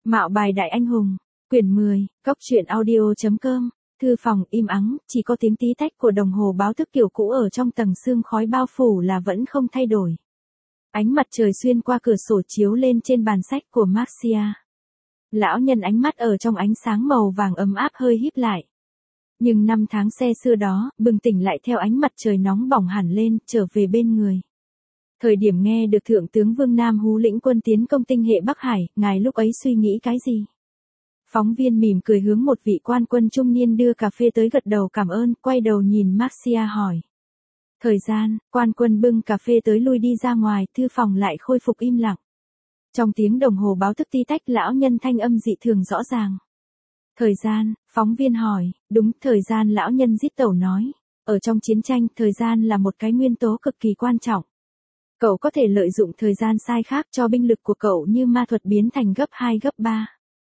Mạo bài đại anh hùng, quyển 10, Cốc truyện audio.com, thư phòng im ắng, chỉ có tiếng tí tách của đồng hồ báo thức kiểu cũ ở trong tầng sương khói bao phủ là vẫn không thay đổi. Ánh mặt trời xuyên qua cửa sổ chiếu lên trên bàn sách của Marcia. Lão nhân ánh mắt ở trong ánh sáng màu vàng ấm áp hơi híp lại. Nhưng năm tháng xe xưa đó, bừng tỉnh lại theo ánh mặt trời nóng bỏng hẳn lên, trở về bên người. Thời điểm nghe được Thượng tướng Vương Nam Hú lĩnh quân tiến công tinh hệ Bắc Hải, ngài lúc ấy suy nghĩ cái gì? Phóng viên mỉm cười hướng một vị quan quân trung niên đưa cà phê tới gật đầu cảm ơn, quay đầu nhìn Marcia hỏi. Thời gian, quan quân bưng cà phê tới lui đi ra ngoài, thư phòng lại khôi phục im lặng. Trong tiếng đồng hồ báo thức tí tách lão nhân thanh âm dị thường rõ ràng. Thời gian, phóng viên hỏi, đúng, thời gian lão nhân rít tẩu nói. Ở trong chiến tranh, thời gian là một cái nguyên tố cực kỳ quan trọng. Cậu có thể lợi dụng thời gian sai khác cho binh lực của cậu như ma thuật biến thành gấp 2 gấp 3.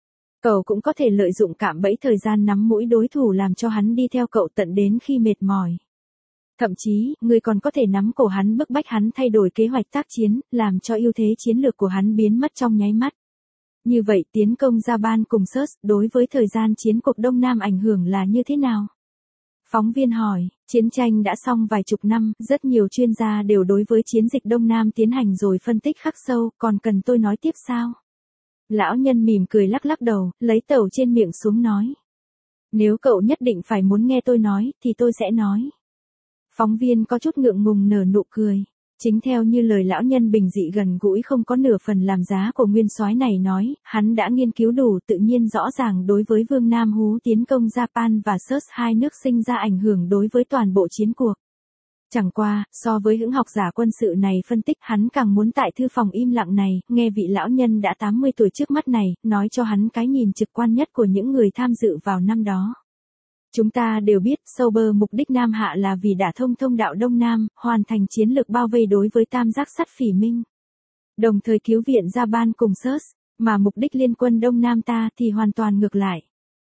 Cậu cũng có thể lợi dụng cạm bẫy thời gian nắm mũi đối thủ làm cho hắn đi theo cậu tận đến khi mệt mỏi. Thậm chí, người còn có thể nắm cổ hắn bức bách hắn thay đổi kế hoạch tác chiến, làm cho ưu thế chiến lược của hắn biến mất trong nháy mắt. Như vậy tiến công Japan cùng Search đối với thời gian chiến cuộc Đông Nam ảnh hưởng là như thế nào? Phóng viên hỏi, chiến tranh đã xong vài chục năm, rất nhiều chuyên gia đều đối với chiến dịch Đông Nam tiến hành rồi phân tích khắc sâu, còn cần tôi nói tiếp sao? Lão nhân mỉm cười lắc lắc đầu, lấy tẩu trên miệng xuống nói. Nếu cậu nhất định phải muốn nghe tôi nói, thì tôi sẽ nói. Phóng viên có chút ngượng ngùng nở nụ cười. Chính theo như lời lão nhân bình dị gần gũi không có nửa phần làm giá của nguyên soái này nói, hắn đã nghiên cứu đủ tự nhiên rõ ràng đối với Vương Nam Hú tiến công Japan và Search hai nước sinh ra ảnh hưởng đối với toàn bộ chiến cuộc. Chẳng qua, so với hững học giả quân sự này phân tích hắn càng muốn tại thư phòng im lặng này, nghe vị lão nhân đã 80 tuổi trước mắt này, nói cho hắn cái nhìn trực quan nhất của những người tham dự vào năm đó. Chúng ta đều biết, Sauber mục đích Nam Hạ là vì đả thông thông đạo Đông Nam, hoàn thành chiến lược bao vây đối với tam giác sắt Phỉ Minh. Đồng thời cứu viện Japan cùng Search, mà mục đích liên quân Đông Nam ta thì hoàn toàn ngược lại.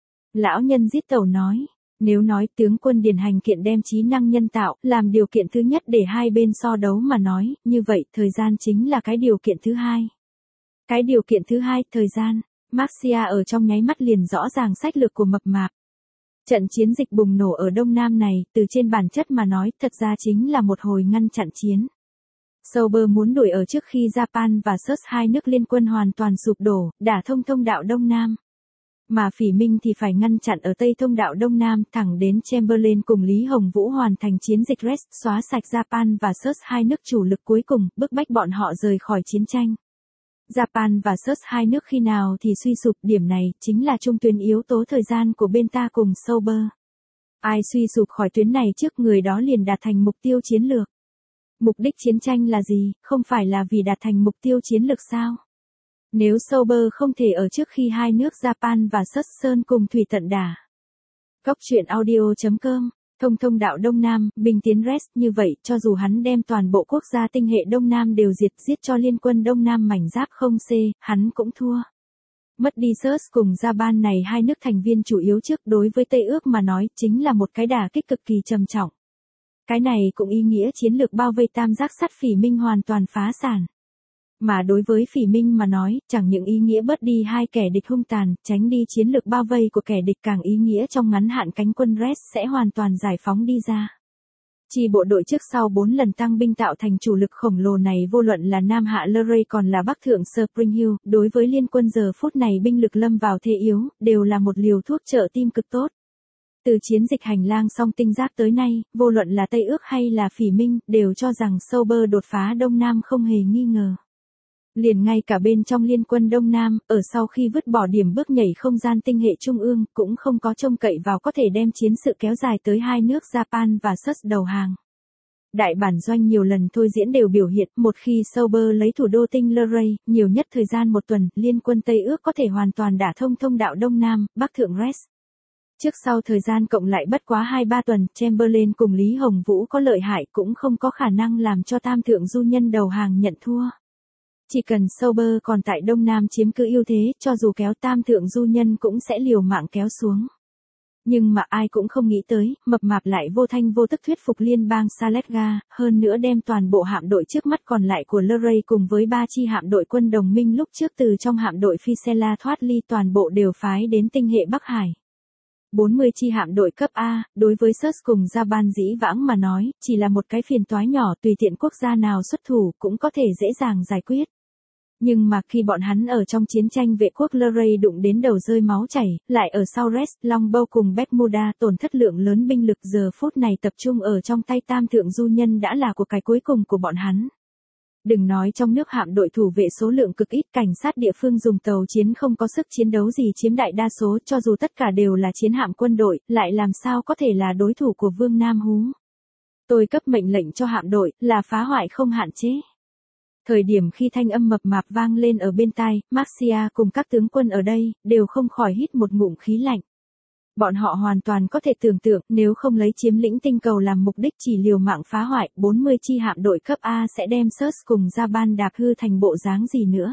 Lão nhân rít tẩu nói, nếu nói tướng quân điển hành kiện đem trí năng nhân tạo làm điều kiện thứ nhất để hai bên so đấu mà nói, như vậy thời gian chính là cái điều kiện thứ hai. Cái điều kiện thứ hai, thời gian, Marcia ở trong nháy mắt liền rõ ràng sách lược của mập mạp. Trận chiến dịch bùng nổ ở Đông Nam này, từ trên bản chất mà nói, thật ra chính là một hồi ngăn chặn chiến. Sauber muốn đuổi ở trước khi Japan và Search hai nước liên quân hoàn toàn sụp đổ, đả thông thông đạo Đông Nam. Mà Phỉ Minh thì phải ngăn chặn ở Tây thông đạo Đông Nam thẳng đến Chamberlain cùng Lý Hồng Vũ hoàn thành chiến dịch Rest, xóa sạch Japan và Search hai nước chủ lực cuối cùng, bức bách bọn họ rời khỏi chiến tranh. Japan và Search hai nước khi nào thì suy sụp, điểm này chính là trung tuyến yếu tố thời gian của bên ta cùng Sauber. Ai suy sụp khỏi tuyến này trước người đó liền đạt thành mục tiêu chiến lược. Mục đích chiến tranh là gì, không phải là vì đạt thành mục tiêu chiến lược sao? Nếu Sauber không thể ở trước khi hai nước Japan và Search sơn cùng thủy tận đả. Cốc truyện audio.com, thông đạo Đông Nam, binh tiến Rest, như vậy, cho dù hắn đem toàn bộ quốc gia tinh hệ Đông Nam đều giết cho liên quân Đông Nam mảnh giáp không C, hắn cũng thua. Mất đi Search cùng Japan này hai nước thành viên chủ yếu trước đối với Tây Ước mà nói, chính là một cái đả kích cực kỳ trầm trọng. Cái này cũng ý nghĩa chiến lược bao vây tam giác sắt Phỉ Minh hoàn toàn phá sản. Mà đối với Phỉ Minh mà nói, chẳng những ý nghĩa bớt đi hai kẻ địch hung tàn, tránh đi chiến lược bao vây của kẻ địch, càng ý nghĩa trong ngắn hạn cánh quân Rest sẽ hoàn toàn giải phóng đi ra. Chi bộ đội trước sau 4 lần tăng binh tạo thành chủ lực khổng lồ này vô luận là Nam Hạ Luray còn là Bắc Thượng Spring Hill, đối với liên quân giờ phút này binh lực lâm vào thế yếu, đều là một liều thuốc trợ tim cực tốt. Từ chiến dịch hành lang song tinh giáp tới nay, vô luận là Tây Ước hay là Phỉ Minh, đều cho rằng Sauber đột phá Đông Nam không hề nghi ngờ. Liền ngay cả bên trong liên quân Đông Nam, ở sau khi vứt bỏ điểm bước nhảy không gian tinh hệ trung ương, cũng không có trông cậy vào có thể đem chiến sự kéo dài tới hai nước Japan và Search đầu hàng. Đại bản doanh nhiều lần thôi diễn đều biểu hiện, một khi Sauber lấy thủ đô tinh Luray, nhiều nhất thời gian một tuần, liên quân Tây Ước có thể hoàn toàn đả thông thông đạo Đông Nam, Bắc Thượng Rest. Trước sau thời gian cộng lại bất quá 2-3 tuần, Chamberlain cùng Lý Hồng Vũ có lợi hại cũng không có khả năng làm cho tam thượng du nhân đầu hàng nhận thua. Chỉ cần Sauber còn tại Đông Nam chiếm cứ ưu thế, cho dù kéo tam thượng du nhân cũng sẽ liều mạng kéo xuống. Nhưng mà ai cũng không nghĩ tới, mập mạp lại vô thanh vô tức thuyết phục liên bang Saletga, hơn nữa đem toàn bộ hạm đội trước mắt còn lại của Luray cùng với 3 chi hạm đội quân đồng minh lúc trước từ trong hạm đội Fisela thoát ly toàn bộ đều phái đến tinh hệ Bắc Hải. 40 chi hạm đội cấp A, đối với Search cùng Japan dĩ vãng mà nói, chỉ là một cái phiền toái nhỏ tùy tiện quốc gia nào xuất thủ cũng có thể dễ dàng giải quyết. Nhưng mà khi bọn hắn ở trong chiến tranh vệ quốc Luray đụng đến đầu rơi máu chảy, lại ở sau Rest, Longbow cùng Bermuda tổn thất lượng lớn binh lực giờ phút này tập trung ở trong tay tam thượng du nhân đã là của cái cuối cùng của bọn hắn. Đừng nói trong nước hạm đội thủ vệ số lượng cực ít, cảnh sát địa phương dùng tàu chiến không có sức chiến đấu gì chiếm đại đa số, cho dù tất cả đều là chiến hạm quân đội, lại làm sao có thể là đối thủ của Vương Nam Hú. Tôi cấp mệnh lệnh cho hạm đội, là phá hoại không hạn chế. Thời điểm khi thanh âm mập mạp vang lên ở bên tai, Marcia cùng các tướng quân ở đây, đều không khỏi hít một ngụm khí lạnh. Bọn họ hoàn toàn có thể tưởng tượng, nếu không lấy chiếm lĩnh tinh cầu làm mục đích chỉ liều mạng phá hoại, 40 chi hạm đội cấp A sẽ đem Search cùng Japan đạp hư thành bộ dáng gì nữa.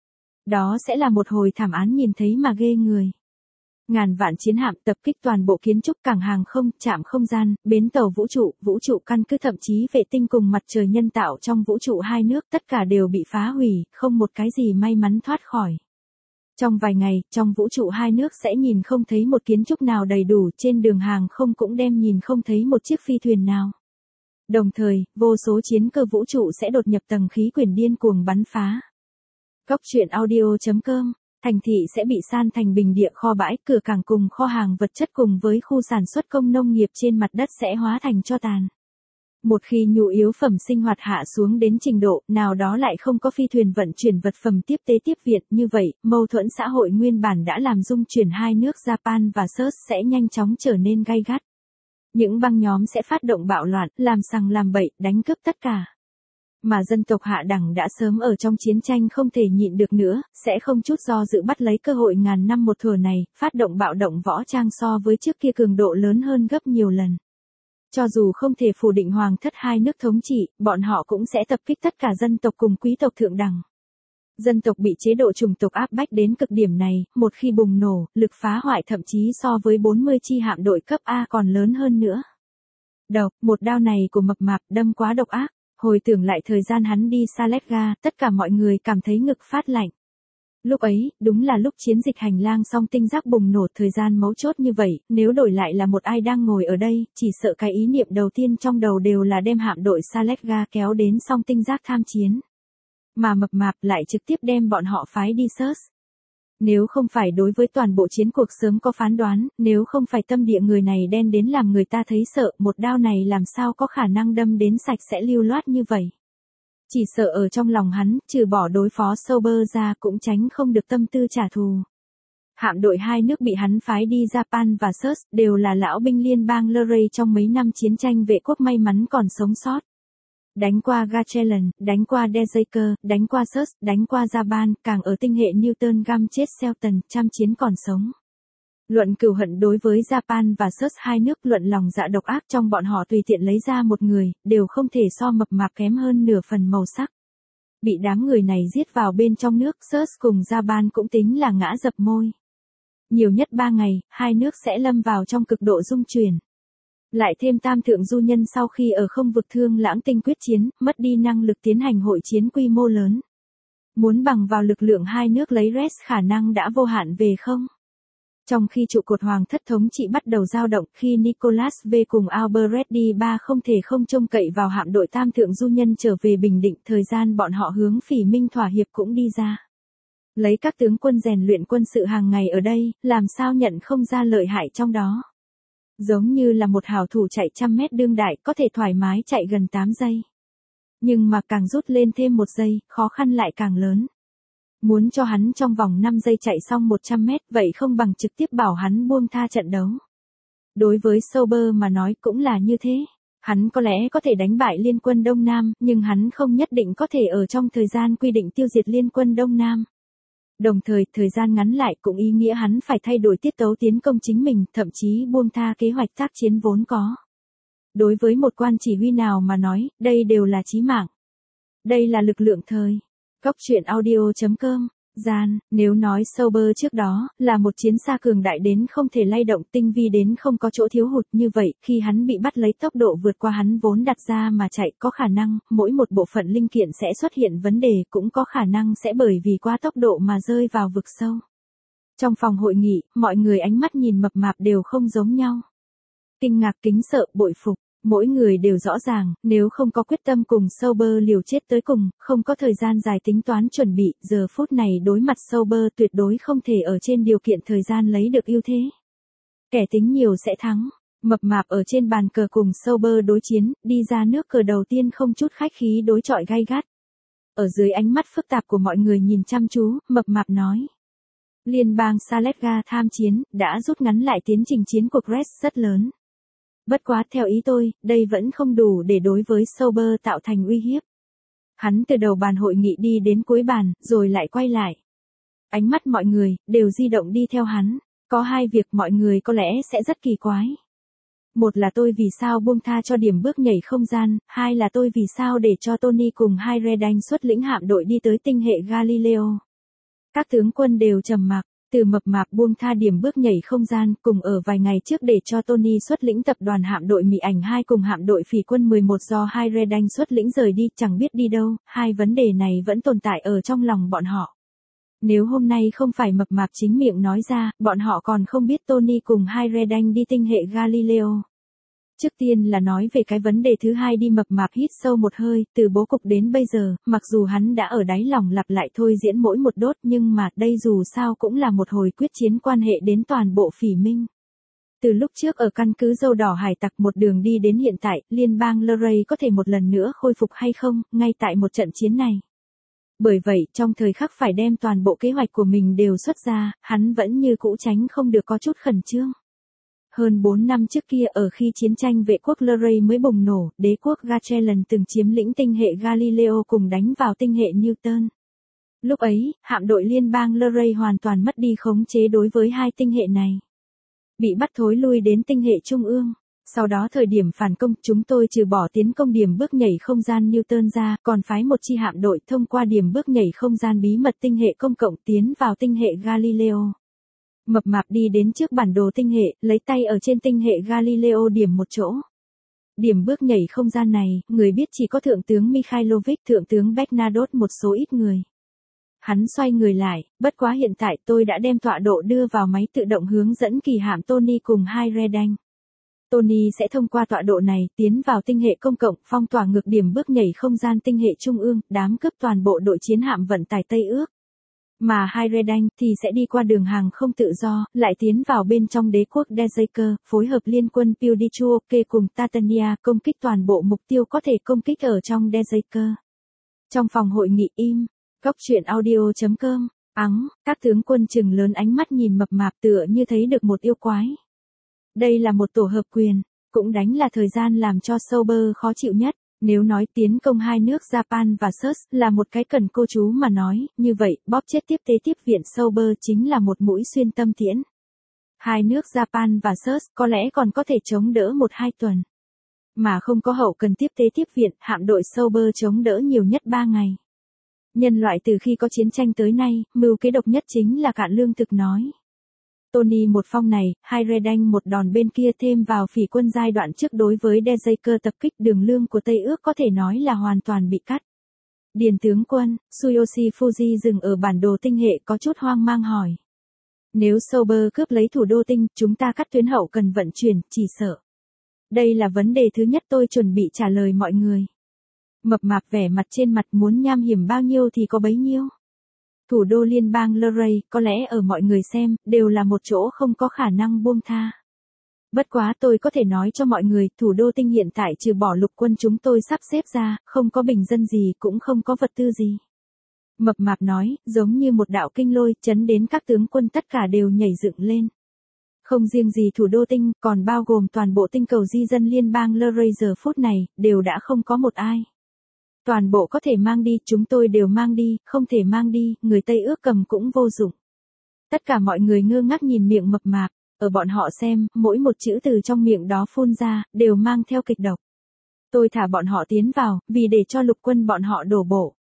Đó sẽ là một hồi thảm án nhìn thấy mà ghê người. Ngàn vạn chiến hạm tập kích toàn bộ kiến trúc, cảng hàng không, trạm không gian, bến tàu vũ trụ căn cứ, thậm chí vệ tinh cùng mặt trời nhân tạo trong vũ trụ hai nước, tất cả đều bị phá hủy, không một cái gì may mắn thoát khỏi. Trong vài ngày, trong vũ trụ hai nước sẽ nhìn không thấy một kiến trúc nào đầy đủ, trên đường hàng không cũng đem nhìn không thấy một chiếc phi thuyền nào. Đồng thời, vô số chiến cơ vũ trụ sẽ đột nhập tầng khí quyển điên cuồng bắn phá. Góc truyện audio.com. Thành thị sẽ bị san thành bình địa, kho bãi, cửa cảng cùng kho hàng vật chất cùng với khu sản xuất công nông nghiệp trên mặt đất sẽ hóa thành tro tàn. Một khi nhu yếu phẩm sinh hoạt hạ xuống đến trình độ nào đó lại không có phi thuyền vận chuyển vật phẩm tiếp tế tiếp viện, như vậy, mâu thuẫn xã hội nguyên bản đã làm rung chuyển hai nước Japan và Search sẽ nhanh chóng trở nên gay gắt. Những băng nhóm sẽ phát động bạo loạn, làm sằng làm bậy, đánh cướp tất cả. Mà dân tộc hạ đẳng đã sớm ở trong chiến tranh không thể nhịn được nữa, sẽ không chút do dự bắt lấy cơ hội ngàn năm một thủa này, phát động bạo động võ trang so với trước kia cường độ lớn hơn gấp nhiều lần. Cho dù không thể phủ định hoàng thất hai nước thống trị, bọn họ cũng sẽ tập kích tất cả dân tộc cùng quý tộc thượng đẳng. Dân tộc bị chế độ chủng tộc áp bách đến cực điểm này, một khi bùng nổ, lực phá hoại thậm chí so với 40 chi hạm đội cấp A còn lớn hơn nữa. Một đao này của mập mạp đâm quá độc ác. Hồi tưởng lại thời gian hắn đi Saletga, tất cả mọi người cảm thấy ngực phát lạnh. Lúc ấy, đúng là lúc chiến dịch hành lang song tinh giác bùng nổ, thời gian mấu chốt như vậy, nếu đổi lại là một ai đang ngồi ở đây, chỉ sợ cái ý niệm đầu tiên trong đầu đều là đem hạm đội Saletga kéo đến song tinh giác tham chiến. Mà mập mạp lại trực tiếp đem bọn họ phái đi Search. Nếu không phải đối với toàn bộ chiến cuộc sớm có phán đoán, nếu không phải tâm địa người này đen đến làm người ta thấy sợ, một đao này làm sao có khả năng đâm đến sạch sẽ lưu loát như vậy. Chỉ sợ ở trong lòng hắn, trừ bỏ đối phó Sober ra cũng tránh không được tâm tư trả thù. Hạm đội hai nước bị hắn phái đi Japan và Search đều là lão binh liên bang Luray trong mấy năm chiến tranh vệ quốc may mắn còn sống sót. Đánh qua Gatchelan, đánh qua Dejaker, đánh qua Search, đánh qua Japan, càng ở tinh hệ Newton Gam chết Shelton, trăm chiến còn sống. Luận cừu hận đối với Japan và Search hai nước, luận lòng dạ độc ác trong bọn họ tùy tiện lấy ra một người, đều không thể so mập mạp kém hơn nửa phần màu sắc. Bị đám người này giết vào bên trong nước, Search cùng Japan cũng tính là ngã dập môi. Nhiều nhất 3 ngày, hai nước sẽ lâm vào trong cực độ rung chuyển. Lại thêm tam thượng du nhân sau khi ở không vực Thương Lãng Tinh quyết chiến, mất đi năng lực tiến hành hội chiến quy mô lớn. Muốn bằng vào lực lượng hai nước lấy Rest khả năng đã vô hạn về không? Trong khi trụ cột hoàng thất thống trị bắt đầu dao động, khi Nicholas V cùng Albert D3 không thể không trông cậy vào hạm đội tam thượng du nhân trở về bình định, thời gian bọn họ hướng Phỉ Minh thỏa hiệp cũng đi ra. Lấy các tướng quân rèn luyện quân sự hàng ngày ở đây, làm sao nhận không ra lợi hại trong đó. Giống như là một hảo thủ chạy 100 mét đương đại, có thể thoải mái chạy gần 8 giây. Nhưng mà càng rút lên thêm 1 giây, khó khăn lại càng lớn. Muốn cho hắn trong vòng 5 giây chạy xong 100 mét, vậy không bằng trực tiếp bảo hắn buông tha trận đấu. Đối với Sober mà nói cũng là như thế. Hắn có lẽ có thể đánh bại Liên quân Đông Nam, nhưng hắn không nhất định có thể ở trong thời gian quy định tiêu diệt Liên quân Đông Nam. Đồng thời, thời gian ngắn lại cũng ý nghĩa hắn phải thay đổi tiết tấu tiến công chính mình, thậm chí buông tha kế hoạch tác chiến vốn có. Đối với một quan chỉ huy nào mà nói, đây đều là chí mạng. Đây là lực lượng thời. Góc truyện audio.com gian, nếu nói Sauber trước đó là một chiến xa cường đại đến không thể lay động, tinh vi đến không có chỗ thiếu hụt, như vậy, khi hắn bị bắt lấy tốc độ vượt qua hắn vốn đặt ra mà chạy, có khả năng, mỗi một bộ phận linh kiện sẽ xuất hiện vấn đề, cũng có khả năng sẽ bởi vì quá tốc độ mà rơi vào vực sâu. Trong phòng hội nghị, mọi người ánh mắt nhìn mập mạp đều không giống nhau. Kinh ngạc, kính sợ, bội phục. Mỗi người đều rõ ràng, nếu không có quyết tâm cùng Sauber liều chết tới cùng, không có thời gian dài tính toán chuẩn bị, giờ phút này đối mặt Sauber tuyệt đối không thể ở trên điều kiện thời gian lấy được ưu thế. Kẻ tính nhiều sẽ thắng. Mập mạp ở trên bàn cờ cùng Sauber đối chiến, đi ra nước cờ đầu tiên không chút khách khí đối chọi gay gắt. Ở dưới ánh mắt phức tạp của mọi người nhìn chăm chú, mập mạp nói. Liên bang Saletga tham chiến, đã rút ngắn lại tiến trình chiến cuộc Red rất lớn. Bất quá theo ý tôi, đây vẫn không đủ để đối với Sauber tạo thành uy hiếp. Hắn từ đầu bàn hội nghị đi đến cuối bàn, rồi lại quay lại. Ánh mắt mọi người, đều di động đi theo hắn. Có hai việc mọi người có lẽ sẽ rất kỳ quái. Một là tôi vì sao buông tha cho điểm bước nhảy không gian, hai là tôi vì sao để cho Tony cùng hai Redan xuất lĩnh hạm đội đi tới tinh hệ Galileo. Các tướng quân đều trầm mặc. Từ mập mạp buông tha điểm bước nhảy không gian, cùng ở vài ngày trước để cho Tony xuất lĩnh tập đoàn hạm đội Mỹ ảnh 2 cùng hạm đội phỉ quân 11 do hai Redan xuất lĩnh rời đi, chẳng biết đi đâu, hai vấn đề này vẫn tồn tại ở trong lòng bọn họ. Nếu hôm nay không phải mập mạp chính miệng nói ra, bọn họ còn không biết Tony cùng hai Redan đi tinh hệ Galileo. Trước tiên là nói về cái vấn đề thứ hai đi, mập mạp hít sâu một hơi, từ bố cục đến bây giờ, mặc dù hắn đã ở đáy lòng lặp lại thôi diễn mỗi một đốt, nhưng mà đây dù sao cũng là một hồi quyết chiến quan hệ đến toàn bộ phỉ minh. Từ lúc trước ở căn cứ dâu đỏ hải tặc một đường đi đến hiện tại, liên bang Luray có thể một lần nữa khôi phục hay không, ngay tại một trận chiến này. Bởi vậy, trong thời khắc phải đem toàn bộ kế hoạch của mình đều xuất ra, hắn vẫn như cũ tránh không được có chút khẩn trương. Hơn 4 năm trước kia ở khi chiến tranh vệ quốc Luray mới bùng nổ, đế quốc Gatchelan từng chiếm lĩnh tinh hệ Galileo cùng đánh vào tinh hệ Newton. Lúc ấy, hạm đội liên bang Luray hoàn toàn mất đi khống chế đối với hai tinh hệ này. Bị bắt thối lui đến tinh hệ trung ương. Sau đó thời điểm phản công, chúng tôi trừ bỏ tiến công điểm bước nhảy không gian Newton ra, còn phái một chi hạm đội thông qua điểm bước nhảy không gian bí mật tinh hệ công cộng tiến vào tinh hệ Galileo. Mập mạp đi đến trước bản đồ tinh hệ, lấy tay ở trên tinh hệ Galileo điểm một chỗ. Điểm bước nhảy không gian này, người biết chỉ có Thượng tướng Mikhailovich, Thượng tướng Bernadotte một số ít người. Hắn xoay người lại, bất quá hiện tại tôi đã đem tọa độ đưa vào máy tự động hướng dẫn kỳ hạm Tony cùng hai Redan. Tony sẽ thông qua tọa độ này tiến vào tinh hệ công cộng, phong tỏa ngược điểm bước nhảy không gian tinh hệ trung ương, đám cướp toàn bộ đội chiến hạm vận tải Tây Ước. Mà hai Redan thì sẽ đi qua đường hàng không tự do, lại tiến vào bên trong đế quốc Dejaker, phối hợp liên quân Piudichuoke cùng Tatania công kích toàn bộ mục tiêu có thể công kích ở trong Dejaker. Trong phòng hội nghị im, góc truyện audio.com, các tướng quân trừng lớn ánh mắt nhìn mập mạp tựa như thấy được một yêu quái. Đây là một tổ hợp quyền, cũng đánh là thời gian làm cho Sauber khó chịu nhất. Nếu nói tiến công hai nước Japan và SUS là một cái cần cô chú mà nói, như vậy, bóp chết tiếp tế tiếp viện Sauber chính là một mũi xuyên tâm tiễn. Hai nước Japan và SUS có lẽ còn có thể chống đỡ 1-2 tuần. Mà không có hậu cần tiếp tế tiếp viện, hạm đội Sauber chống đỡ nhiều nhất 3 ngày. Nhân loại từ khi có chiến tranh tới nay, mưu kế độc nhất chính là cạn lương thực nói. Tony một phong này, hai Redan một đòn bên kia thêm vào phỉ quân giai đoạn trước đối với Dejaker tập kích đường lương của Tây Ước có thể nói là hoàn toàn bị cắt. Điền tướng quân, Tsuyoshi Fuji dừng ở bản đồ tinh hệ có chút hoang mang hỏi. Nếu Sauber cướp lấy thủ đô tinh, chúng ta cắt tuyến hậu cần vận chuyển, chỉ sợ. Đây là vấn đề thứ nhất tôi chuẩn bị trả lời mọi người. Mập mạp vẻ mặt trên mặt muốn nham hiểm bao nhiêu thì có bấy nhiêu. Thủ đô liên bang Luray, có lẽ ở mọi người xem, đều là một chỗ không có khả năng buông tha. Bất quá tôi có thể nói cho mọi người, thủ đô tinh hiện tại trừ bỏ lục quân chúng tôi sắp xếp ra, không có bình dân gì cũng không có vật tư gì. Mập mạp nói, giống như một đạo kinh lôi, chấn đến các tướng quân tất cả đều nhảy dựng lên. Không riêng gì thủ đô tinh, còn bao gồm toàn bộ tinh cầu di dân liên bang Luray giờ phút này, đều đã không có một ai. Toàn bộ có thể mang đi, chúng tôi đều mang đi, không thể mang đi, người Tây Ước cầm cũng vô dụng. Tất cả mọi người ngơ ngác nhìn miệng mập mạp, ở bọn họ xem, mỗi một chữ từ trong miệng đó phun ra, đều mang theo kịch độc. Tôi thả bọn họ tiến vào, vì để cho lục quân bọn họ đổ bộ.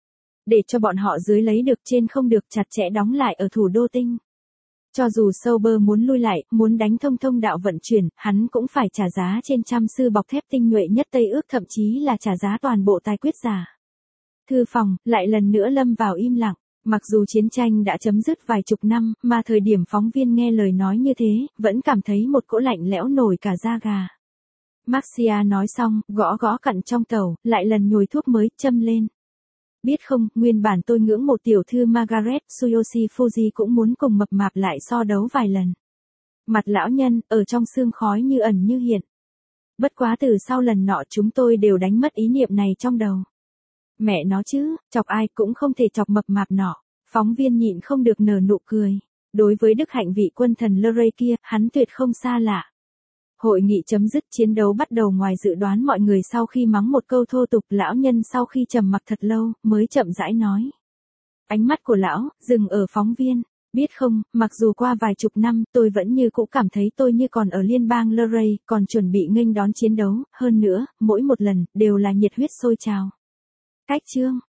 để cho bọn họ dưới lấy được trên không được chặt chẽ đóng lại ở thủ đô tinh. Cho dù Sauber muốn lui lại, muốn đánh thông thông đạo vận chuyển, hắn cũng phải trả giá trên trăm sư bọc thép tinh nhuệ nhất Tây ước, thậm chí là trả giá toàn bộ tài quyết giả. Thư phòng, lại lần nữa lâm vào im lặng. Mặc dù chiến tranh đã chấm dứt vài chục năm, mà thời điểm phóng viên nghe lời nói như thế, vẫn cảm thấy một cỗ lạnh lẽo nổi cả da gà. Marcia nói xong, gõ gõ cặn trong tàu, lại lần nhồi thuốc mới, châm lên. Biết không, nguyên bản tôi ngưỡng mộ tiểu thư Margaret Tsuyoshi Fuji cũng muốn cùng mập mạp lại so đấu vài lần. Mặt lão nhân, ở trong sương khói như ẩn như hiện. Bất quá từ sau lần nọ chúng tôi đều đánh mất ý niệm này trong đầu. Mẹ nó chứ, chọc ai cũng không thể chọc mập mạp nọ. Phóng viên nhịn không được nở nụ cười. Đối với đức hạnh vị quân thần Lorray kia, hắn tuyệt không xa lạ. Hội nghị chấm dứt, chiến đấu bắt đầu ngoài dự đoán mọi người. Sau khi mắng một câu thô tục, lão nhân sau khi trầm mặc thật lâu, mới chậm rãi nói. Ánh mắt của lão, dừng ở phóng viên. Biết không, mặc dù qua vài chục năm, tôi vẫn như cũ cảm thấy tôi như còn ở liên bang Lorray, còn chuẩn bị nghênh đón chiến đấu, hơn nữa, mỗi một lần, đều là nhiệt huyết sôi trào. Cách chương